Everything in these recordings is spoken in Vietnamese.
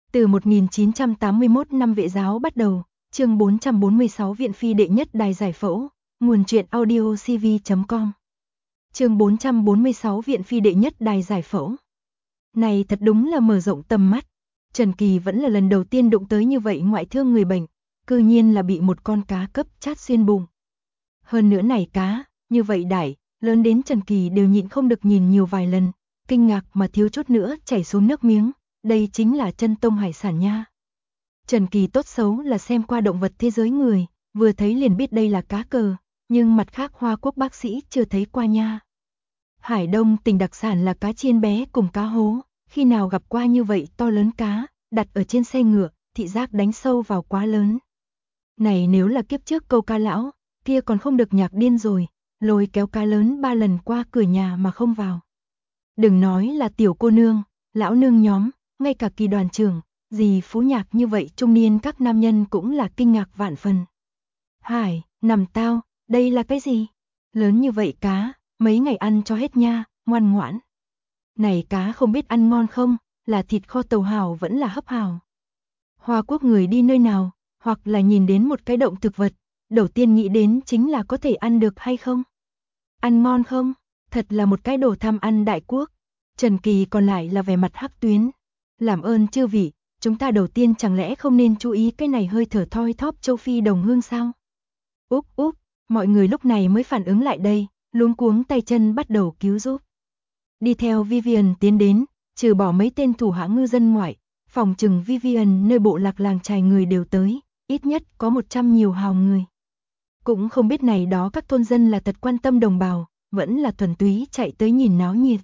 Từ 1981 năm Vệ giáo bắt đầu, chương 446 Viện Phi đệ nhất đài giải phẫu, nguồn truyện audio cv.com. Chương 446 Viện Phi đệ nhất đài giải phẫu. Này thật đúng là mở rộng tầm mắt. Trần Kỳ vẫn là lần đầu tiên đụng tới như vậy ngoại thương người bệnh, cư nhiên là bị một con cá cấp chát xuyên bụng. Hơn nữa này cá, như vậy đại, lớn đến Trần Kỳ đều nhịn không được nhìn nhiều vài lần, kinh ngạc mà thiếu chút nữa chảy xuống nước miếng, đây chính là chân tông hải sản nha. Trần Kỳ tốt xấu là xem qua động vật thế giới người, vừa thấy liền biết đây là cá cờ, nhưng mặt khác Hoa Quốc bác sĩ chưa thấy qua nha. Hải Đông tỉnh đặc sản là cá chiên bé cùng cá hố, khi nào gặp qua như vậy to lớn cá, đặt ở trên xe ngựa, thị giác đánh sâu vào quá lớn. Này nếu là kiếp trước câu ca lão, kia còn không được nhạc điên rồi, lôi kéo cá lớn 3 lần qua cửa nhà mà không vào. Đừng nói là tiểu cô nương, lão nương nhóm, ngay cả Kỳ đoàn trưởng, dì Phú Nhạc như vậy trung niên các nam nhân cũng là kinh ngạc vạn phần. Hải, nằm tao, đây là cái gì? Lớn như vậy cá, mấy ngày ăn cho hết nha, ngoan ngoãn. Này cá không biết ăn ngon không, là thịt kho tàu hào vẫn là hấp hào. Hoa Quốc người đi nơi nào, hoặc là nhìn đến một cái động thực vật, đầu tiên nghĩ đến chính là có thể ăn được hay không? Ăn ngon không? Thật là một cái đồ tham ăn đại quốc. Trần Kỳ còn lại là vẻ mặt hắc tuyến. Làm ơn chư vị, chúng ta đầu tiên chẳng lẽ không nên chú ý cái này hơi thở thoi thóp châu Phi đồng hương sao? Úp, mọi người lúc này mới phản ứng lại đây, luống cuống tay chân bắt đầu cứu giúp. Đi theo Vivian tiến đến, trừ bỏ mấy tên thủ hạ ngư dân ngoại, phòng trừng Vivian nơi bộ lạc làng trài người đều tới, ít nhất có 100 nhiều hào người. Cũng không biết này đó các thôn dân là thật quan tâm đồng bào, vẫn là thuần túy chạy tới nhìn náo nhiệt.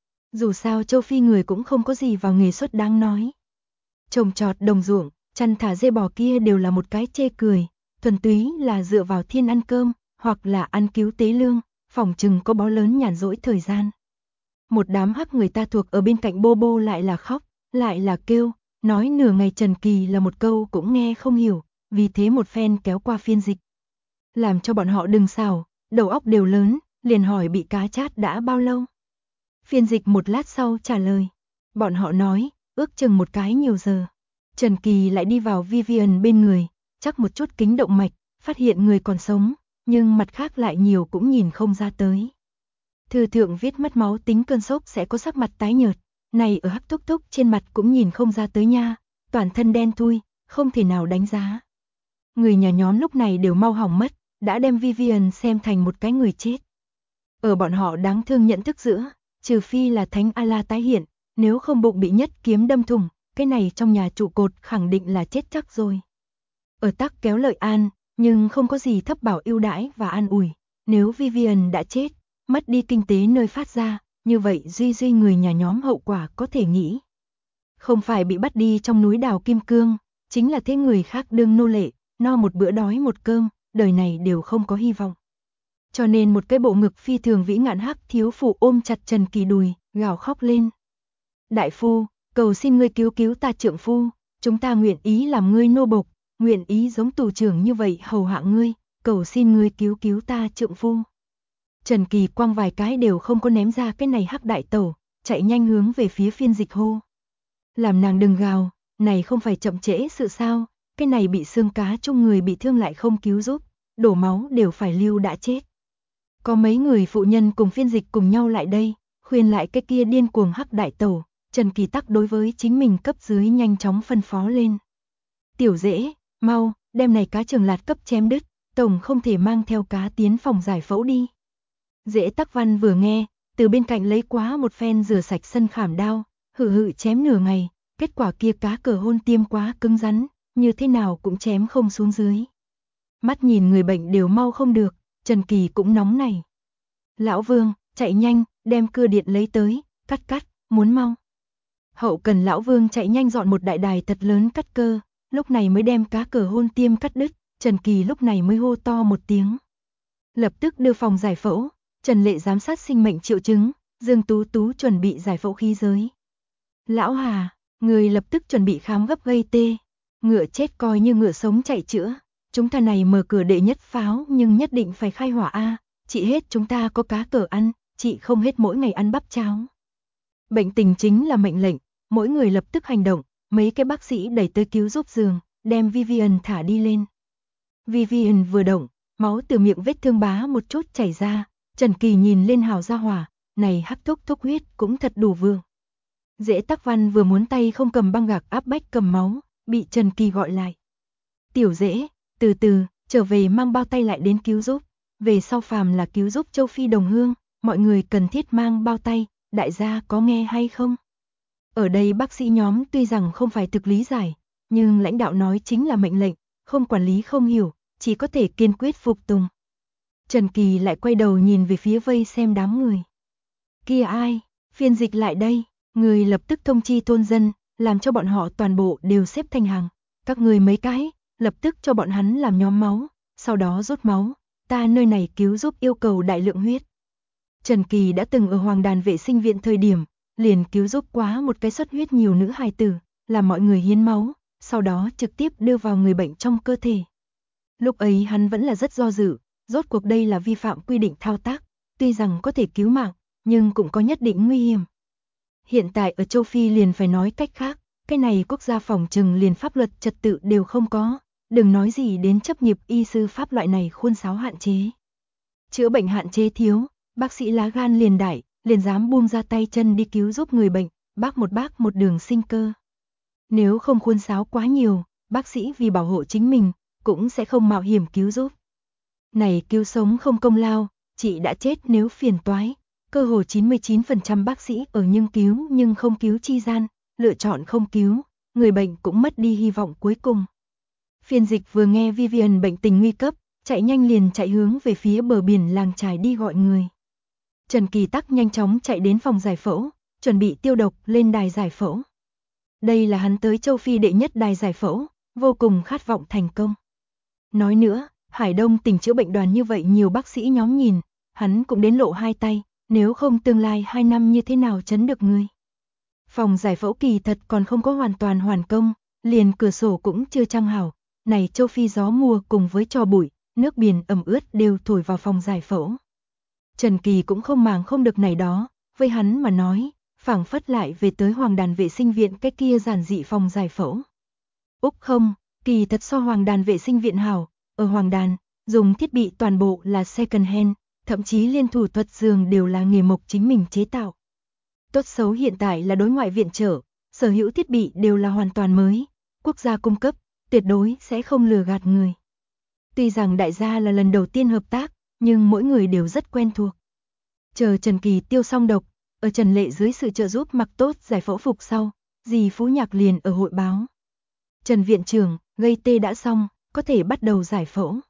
Dù sao châu Phi người cũng không có gì vào nghề xuất đáng nói. Trồng trọt đồng ruộng, chăn thả dê bò kia đều là một cái chê cười, thuần túy là dựa vào thiên ăn cơm, hoặc là ăn cứu tế lương, phòng trừng có bó lớn nhàn rỗi thời gian. Một đám hắc người ta thuộc ở bên cạnh bô bô lại là khóc, lại là kêu, nói nửa ngày Trần Kỳ là một câu cũng nghe không hiểu, vì thế một phen kéo qua phiên dịch. Làm cho bọn họ đừng xảo, đầu óc đều lớn, liền hỏi bị cá chát đã bao lâu. Phiên dịch một lát sau trả lời. Bọn họ nói, ước chừng một cái nhiều giờ. Trần Kỳ lại đi vào Vivian bên người, chắc một chút kính động mạch, phát hiện người còn sống, nhưng mặt khác lại nhiều cũng nhìn không ra tới. Thư thượng viết mất máu tính cơn sốc sẽ có sắc mặt tái nhợt, này ở hắc túc túc trên mặt cũng nhìn không ra tới nha, toàn thân đen thui, không thể nào đánh giá. Người nhà nhóm lúc này đều mau hỏng mất, đã đem Vivian xem thành một cái người chết. Ở bọn họ đáng thương nhận thức giữa, trừ phi là Thánh Allah tái hiện, nếu không bụng bị nhất kiếm đâm thủng, cái này trong nhà trụ cột khẳng định là chết chắc rồi. Ở tắc kéo lợi an, nhưng không có gì thấp bảo ưu đãi và an ủi, nếu Vivian đã chết, mất đi kinh tế nơi phát ra, như vậy duy người nhà nhóm hậu quả có thể nghĩ. Không phải bị bắt đi trong núi đào kim cương, chính là thế người khác đương nô lệ, no một bữa đói một cơm, đời này đều không có hy vọng. Cho nên một cái bộ ngực phi thường vĩ ngạn hắc thiếu phụ ôm chặt Trần Kỳ đùi, gào khóc lên. Đại phu, cầu xin ngươi cứu cứu ta trượng phu, chúng ta nguyện ý làm ngươi nô bộc, nguyện ý giống tù trưởng như vậy hầu hạ ngươi, cầu xin ngươi cứu ta trượng phu. Trần Kỳ quăng vài cái đều không có ném ra cái này hắc đại tẩu, chạy nhanh hướng về phía phiên dịch hô. Làm nàng đừng gào, này không phải chậm trễ sự sao, cái này bị xương cá chung người bị thương lại không cứu giúp, đổ máu đều phải lưu đã chết. Có mấy người phụ nhân cùng phiên dịch cùng nhau lại đây, khuyên lại cái kia điên cuồng hắc đại tẩu, Trần Kỳ tắc đối với chính mình cấp dưới nhanh chóng phân phó lên. Tiểu dễ, mau, đem này cá trường lạt cấp chém đứt, tổng không thể mang theo cá tiến phòng giải phẫu đi. Dễ tắc văn vừa nghe, từ bên cạnh lấy quá một phen rửa sạch sân khảm đao, hự chém nửa ngày, kết quả kia cá cờ hôn tiêm quá cứng rắn, như thế nào cũng chém không xuống dưới. Mắt nhìn người bệnh đều mau không được, Trần Kỳ cũng nóng này. Lão Vương, chạy nhanh, đem cưa điện lấy tới, cắt, muốn mau. Hậu cần Lão Vương chạy nhanh dọn một đại đài thật lớn cắt cơ, lúc này mới đem cá cờ hôn tiêm cắt đứt, Trần Kỳ lúc này mới hô to một tiếng. Lập tức đưa phòng giải phẫu, Trần Lệ giám sát sinh mệnh triệu chứng, Dương Tú Tú chuẩn bị giải phẫu khí giới. Lão Hà, người lập tức chuẩn bị khám gấp gây tê, ngựa chết coi như ngựa sống chạy chữa. Chúng ta này mở cửa đệ nhất pháo nhưng nhất định phải khai hỏa a, chị hết chúng ta có cá cờ ăn, chị không hết mỗi ngày ăn bắp cháo. Bệnh tình chính là mệnh lệnh, mỗi người lập tức hành động, mấy cái bác sĩ đẩy tới cứu giúp giường, đem Vivian thả đi lên. Vivian vừa động, máu từ miệng vết thương bá một chút chảy ra, Trần Kỳ nhìn lên Hào gia hỏa, này hắc thúc huyết cũng thật đủ vương. Dễ Tắc Văn vừa muốn tay không cầm băng gạc áp bách cầm máu, bị Trần Kỳ gọi lại. Tiểu Dễ, từ từ, trở về mang bao tay lại đến cứu giúp. Về sau phàm là cứu giúp châu Phi đồng hương, mọi người cần thiết mang bao tay, đại gia có nghe hay không? Ở đây bác sĩ nhóm tuy rằng không phải thực lý giải, nhưng lãnh đạo nói chính là mệnh lệnh, không quản lý không hiểu, chỉ có thể kiên quyết phục tùng. Trần Kỳ lại quay đầu nhìn về phía vây xem đám người. Kia ai? Phiên dịch lại đây, người lập tức thông chi thôn dân, làm cho bọn họ toàn bộ đều xếp thành hàng. Các người mấy cái, lập tức cho bọn hắn làm nhóm máu, sau đó rút máu, ta nơi này cứu giúp yêu cầu đại lượng huyết. Trần Kỳ đã từng ở Hoàng Đàn vệ sinh viện thời điểm, liền cứu giúp quá một cái xuất huyết nhiều nữ hài tử, làm mọi người hiến máu, sau đó trực tiếp đưa vào người bệnh trong cơ thể. Lúc ấy hắn vẫn là rất do dự, rốt cuộc đây là vi phạm quy định thao tác, tuy rằng có thể cứu mạng, nhưng cũng có nhất định nguy hiểm. Hiện tại ở châu Phi liền phải nói cách khác, cái này quốc gia phòng trừng liền pháp luật trật tự đều không có, đừng nói gì đến chấp nghiệp y sư pháp loại này khuôn sáo hạn chế. Chữa bệnh hạn chế thiếu, bác sĩ lá gan liền đại, liền dám buông ra tay chân đi cứu giúp người bệnh, bác một đường sinh cơ. Nếu không khuôn sáo quá nhiều, bác sĩ vì bảo hộ chính mình, cũng sẽ không mạo hiểm cứu giúp. Này cứu sống không công lao, chị đã chết nếu phiền toái. Cơ hồ 99% bác sĩ ở nhưng không cứu chi gian, lựa chọn không cứu, người bệnh cũng mất đi hy vọng cuối cùng. Phiên dịch vừa nghe Vivian bệnh tình nguy cấp, chạy nhanh liền chạy hướng về phía bờ biển làng trài đi gọi người. Trần Kỳ Tắc nhanh chóng chạy đến phòng giải phẫu, chuẩn bị tiêu độc lên đài giải phẫu. Đây là hắn tới châu Phi đệ nhất đài giải phẫu, vô cùng khát vọng thành công. Nói nữa, Hải Đông tỉnh chữa bệnh đoàn như vậy nhiều bác sĩ nhóm nhìn, hắn cũng đến lộ hai tay, nếu không tương lai 2 năm như thế nào chấn được người. Phòng giải phẫu kỳ thật còn không có hoàn toàn hoàn công, liền cửa sổ cũng chưa trang hảo, này châu Phi gió mùa cùng với tro bụi, nước biển ẩm ướt đều thổi vào phòng giải phẫu. Trần Kỳ cũng không màng không được này đó, với hắn mà nói, phảng phất lại về tới Hoàng Đàn vệ sinh viện cái kia giản dị phòng giải phẫu. Úc không, kỳ thật so Hoàng Đàn vệ sinh viện hảo, ở Hoàng Đàn, dùng thiết bị toàn bộ là second hand, thậm chí liên thủ thuật giường đều là nghề mộc chính mình chế tạo. Tốt xấu hiện tại là đối ngoại viện trợ, sở hữu thiết bị đều là hoàn toàn mới, quốc gia cung cấp, tuyệt đối sẽ không lừa gạt người. Tuy rằng đại gia là lần đầu tiên hợp tác, nhưng mỗi người đều rất quen thuộc. Chờ Trần Kỳ tiêu xong độc, ở Trần Lệ dưới sự trợ giúp mặc tốt giải phẫu phục sau, dì Phú Nhạc liền ở hội báo. Trần viện trưởng, gây tê đã xong, có thể bắt đầu giải phẫu.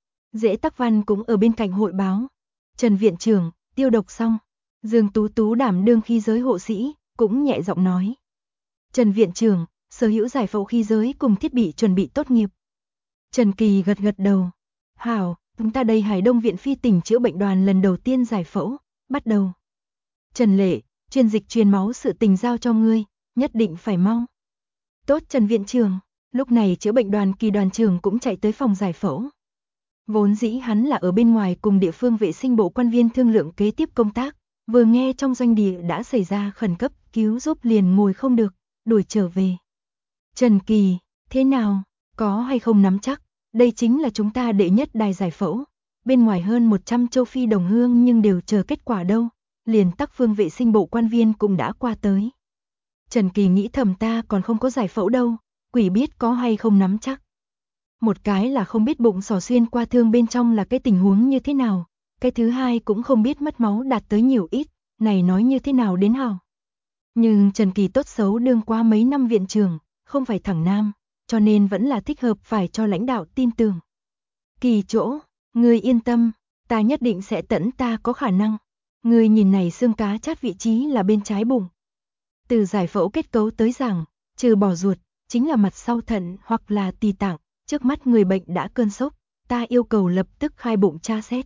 Dễ Tắc Văn cũng ở bên cạnh hội báo. Trần viện trưởng, tiêu độc xong. Dương Tú Tú đảm đương khí giới hộ sĩ, cũng nhẹ giọng nói. Trần viện trưởng, sở hữu giải phẫu khí giới cùng thiết bị chuẩn bị tốt nghiệp. Trần Kỳ gật gật đầu. Hảo, chúng ta đây Hải Đông viện phi tỉnh chữa bệnh đoàn lần đầu tiên giải phẫu, bắt đầu. Trần Lệ, chuyên dịch truyền máu sự tình giao cho ngươi, nhất định phải mau. Tốt Trần viện trưởng, lúc này chữa bệnh đoàn Kỳ đoàn trưởng cũng chạy tới phòng giải phẫu. Vốn dĩ hắn là ở bên ngoài cùng địa phương vệ sinh bộ quan viên thương lượng kế tiếp công tác, vừa nghe trong doanh địa đã xảy ra khẩn cấp cứu giúp liền ngồi không được, đuổi trở về. Trần Kỳ, thế nào, có hay không nắm chắc, đây chính là chúng ta đệ nhất đài giải phẫu, bên ngoài hơn 100 châu Phi đồng hương nhưng đều chờ kết quả đâu, liền Tắc Phương vệ sinh bộ quan viên cũng đã qua tới. Trần Kỳ nghĩ thầm ta còn không có giải phẫu đâu, quỷ biết có hay không nắm chắc. Một cái là không biết bụng sò xuyên qua thương bên trong là cái tình huống như thế nào, cái thứ hai cũng không biết mất máu đạt tới nhiều ít, này nói như thế nào đến hảo. Nhưng Trần Kỳ tốt xấu đương qua mấy năm viện trưởng, không phải thẳng nam, cho nên vẫn là thích hợp phải cho lãnh đạo tin tưởng. Kỳ chỗ, ngươi yên tâm, ta nhất định sẽ tận ta có khả năng. Ngươi nhìn này xương cá chát vị trí là bên trái bụng. Từ giải phẫu kết cấu tới giảng, trừ bỏ ruột, chính là mặt sau thận hoặc là tỳ tạng, trước mắt người bệnh đã cơn sốc, ta yêu cầu lập tức khai bụng tra xét.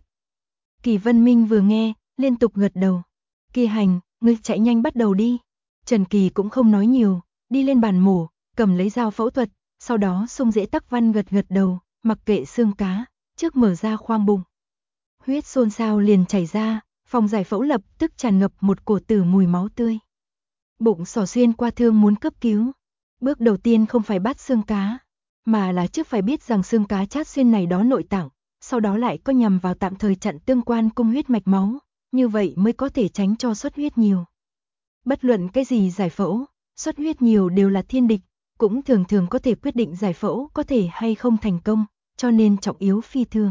Kỳ Vân Minh vừa nghe, liên tục gật đầu. Kỳ Hành, ngươi chạy nhanh bắt đầu đi. Trần Kỳ cũng không nói nhiều, đi lên bàn mổ, cầm lấy dao phẫu thuật, sau đó xung Dễ Tắc Văn gật gật đầu, mặc kệ xương cá, trước mở ra khoang bụng. Huyết xôn xao liền chảy ra, phòng giải phẫu lập tức tràn ngập một cổ tử mùi máu tươi. Bụng sò xuyên qua thương muốn cấp cứu. Bước đầu tiên không phải bắt xương cá, mà là trước phải biết rằng xương cá chát xuyên này đó nội tạng, sau đó lại có nhằm vào tạm thời chặn tương quan cung huyết mạch máu, như vậy mới có thể tránh cho xuất huyết nhiều. Bất luận cái gì giải phẫu, xuất huyết nhiều đều là thiên địch, cũng thường thường có thể quyết định giải phẫu có thể hay không thành công, cho nên trọng yếu phi thường.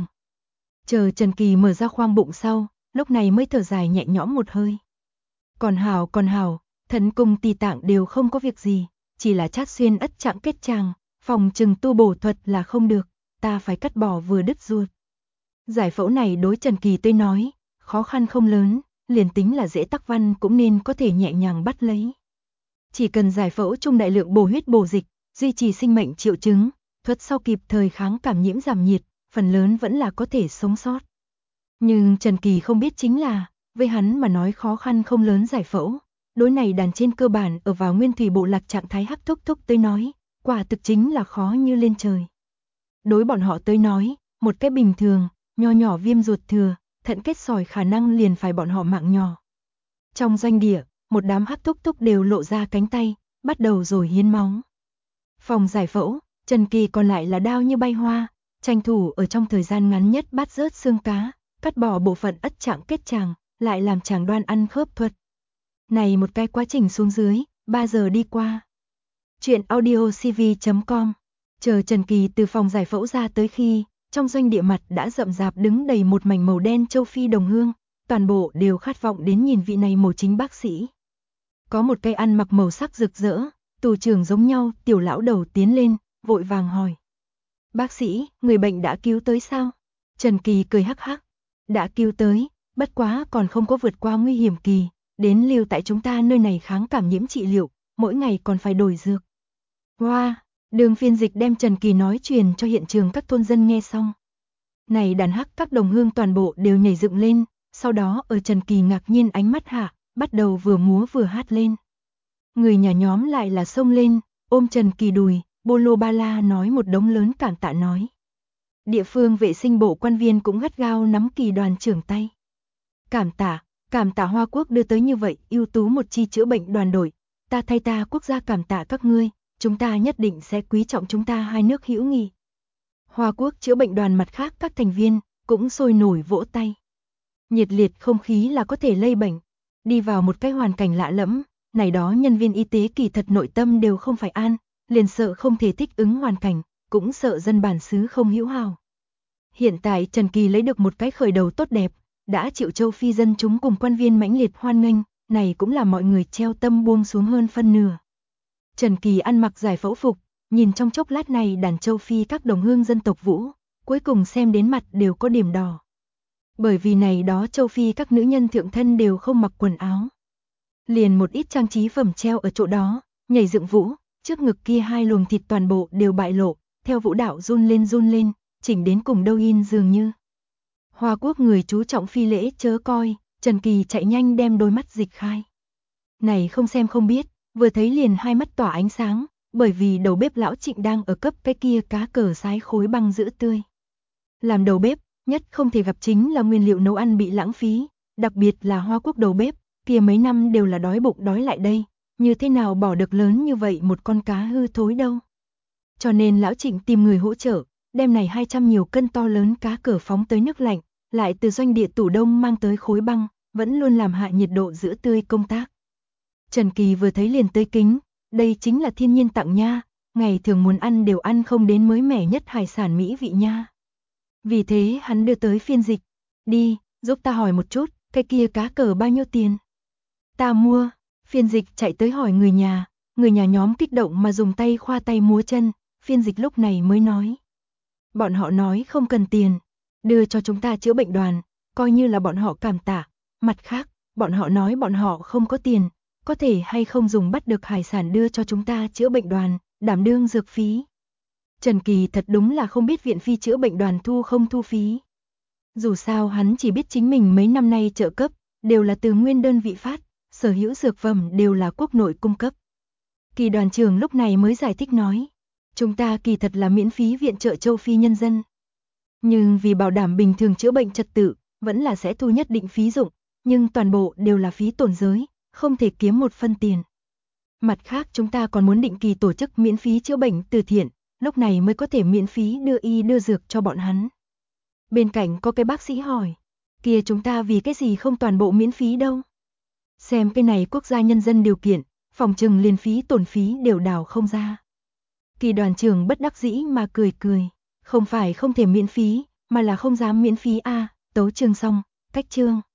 Chờ Trần Kỳ mở ra khoang bụng sau, lúc này mới thở dài nhẹ nhõm một hơi. Còn hào, thận cùng tỳ tạng đều không có việc gì, chỉ là chát xuyên ất trạng kết tràng, phòng trừng tu bổ thuật là không được, ta phải cắt bỏ vừa đứt ruột. Giải phẫu này đối Trần Kỳ tới nói, khó khăn không lớn, liền tính là dễ tắc văn cũng nên có thể nhẹ nhàng bắt lấy. Chỉ cần giải phẫu chung đại lượng bổ huyết bổ dịch, duy trì sinh mệnh triệu chứng, thuật sau kịp thời kháng cảm nhiễm giảm nhiệt, phần lớn vẫn là có thể sống sót. Nhưng Trần Kỳ không biết chính là, với hắn mà nói khó khăn không lớn giải phẫu, đối này đàn trên cơ bản ở vào nguyên thủy bộ lạc trạng thái hắc thúc thúc tới nói, quả thực chính là khó như lên trời. Đối bọn họ tới nói, một cái bình thường, nho nhỏ viêm ruột thừa, thận kết sỏi khả năng liền phải bọn họ mạng nhỏ. Trong doanh địa, một đám hắc thúc thúc đều lộ ra cánh tay, bắt đầu rồi hiến máu. Phòng giải phẫu, Trần Kỳ còn lại là đao như bay hoa, tranh thủ ở trong thời gian ngắn nhất bắt rớt xương cá, cắt bỏ bộ phận ất trạng kết tràng, lại làm chàng đoan ăn khớp thuật. Này một cái quá trình xuống dưới, 3 giờ đi qua. Chuyện audiocv.com. Chờ Trần Kỳ từ phòng giải phẫu ra tới khi, trong doanh địa mặt đã rậm rạp đứng đầy một mảnh màu đen châu Phi đồng hương, toàn bộ đều khát vọng đến nhìn vị này mổ chính bác sĩ. Có một cây ăn mặc màu sắc rực rỡ, tù trưởng giống nhau, tiểu lão đầu tiến lên, vội vàng hỏi. Bác sĩ, người bệnh đã cứu tới sao? Trần Kỳ cười hắc hắc. Đã cứu tới, bất quá còn không có vượt qua nguy hiểm kỳ, đến lưu tại chúng ta nơi này kháng cảm nhiễm trị liệu, mỗi ngày còn phải đổi dược. Wow, Đường phiên dịch đem Trần Kỳ nói truyền cho hiện trường các thôn dân nghe xong. Này đàn hắc các đồng hương toàn bộ đều nhảy dựng lên, sau đó ở Trần Kỳ ngạc nhiên ánh mắt hạ, bắt đầu vừa múa vừa hát lên. Người nhà nhóm lại là xông lên, ôm Trần Kỳ đùi, bô lô ba la nói một đống lớn cảm tạ nói. Địa phương vệ sinh bộ quan viên cũng gắt gao nắm Kỳ đoàn trưởng tay. Cảm tạ Hoa Quốc đưa tới như vậy ưu tú một chi chữa bệnh đoàn đội, ta thay ta quốc gia cảm tạ các ngươi, chúng ta nhất định sẽ quý trọng chúng ta hai nước hữu nghị. Hoa Quốc chữa bệnh đoàn mặt khác các thành viên cũng sôi nổi vỗ tay. Nhiệt liệt không khí là có thể lây bệnh, đi vào một cái hoàn cảnh lạ lẫm, này đó nhân viên y tế kỳ thật nội tâm đều không phải an, liền sợ không thể thích ứng hoàn cảnh, cũng sợ dân bản xứ không hữu hào. Hiện tại Trần Kỳ lấy được một cái khởi đầu tốt đẹp, đã chịu châu Phi dân chúng cùng quan viên mãnh liệt hoan nghênh, này cũng là mọi người treo tâm buông xuống hơn phân nửa. Trần Kỳ ăn mặc giải phẫu phục, nhìn trong chốc lát này đàn châu Phi các đồng hương dân tộc Vũ, cuối cùng xem đến mặt đều có điểm đỏ. Bởi vì này đó châu Phi các nữ nhân thượng thân đều không mặc quần áo. Liền một ít trang trí phẩm treo ở chỗ đó, nhảy dựng vũ, trước ngực kia hai luồng thịt toàn bộ đều bại lộ, theo vũ đạo run lên, chỉnh đến cùng đâu in dường như. Hoa Quốc người chú trọng phi lễ chớ coi, Trần Kỳ chạy nhanh đem đôi mắt dịch khai. Này không xem không biết, vừa thấy liền hai mắt tỏa ánh sáng, bởi vì đầu bếp lão Trịnh đang ở cấp cái kia cá cờ sái khối băng giữ tươi. Làm đầu bếp, nhất không thể gặp chính là nguyên liệu nấu ăn bị lãng phí, đặc biệt là Hoa Quốc đầu bếp, kia mấy năm đều là đói bụng đói lại đây, như thế nào bỏ được lớn như vậy một con cá hư thối đâu. Cho nên lão Trịnh tìm người hỗ trợ, đem này 200 nhiều cân to lớn cá cờ phóng tới nước lạnh, lại từ doanh địa tủ đông mang tới khối băng, vẫn luôn làm hạ nhiệt độ giữ tươi công tác. Trần Kỳ vừa thấy liền tới kính, đây chính là thiên nhiên tặng nha, ngày thường muốn ăn đều ăn không đến mới mẻ nhất hải sản mỹ vị nha. Vì thế hắn đưa tới phiên dịch, đi, giúp ta hỏi một chút, cái kia cá cờ bao nhiêu tiền? Ta mua, phiên dịch chạy tới hỏi người nhà nhóm kích động mà dùng tay khoa tay múa chân, phiên dịch lúc này mới nói. Bọn họ nói không cần tiền, đưa cho chúng ta chữa bệnh đoàn, coi như là bọn họ cảm tạ, mặt khác, bọn họ nói bọn họ không có tiền, có thể hay không dùng bắt được hải sản đưa cho chúng ta chữa bệnh đoàn, đảm đương dược phí. Trần Kỳ thật đúng là không biết viện phi chữa bệnh đoàn thu không thu phí. Dù sao hắn chỉ biết chính mình mấy năm nay trợ cấp, đều là từ nguyên đơn vị phát, sở hữu dược phẩm đều là quốc nội cung cấp. Kỳ đoàn trưởng lúc này mới giải thích nói, chúng ta kỳ thật là miễn phí viện trợ châu Phi nhân dân. Nhưng vì bảo đảm bình thường chữa bệnh trật tự, vẫn là sẽ thu nhất định phí dụng, nhưng toàn bộ đều là phí tổn giới, không thể kiếm một phân tiền. Mặt khác chúng ta còn muốn định kỳ tổ chức miễn phí chữa bệnh từ thiện, lúc này mới có thể miễn phí đưa y đưa dược cho bọn hắn. Bên cạnh có cái bác sĩ hỏi, kia chúng ta vì cái gì không toàn bộ miễn phí đâu? Xem cái này quốc gia nhân dân điều kiện, phòng trừng liền phí tổn phí đều đào không ra. Kỳ đoàn trưởng bất đắc dĩ mà cười cười, không phải không thể miễn phí, mà là không dám miễn phí a. Tấu chương xong, cách chương.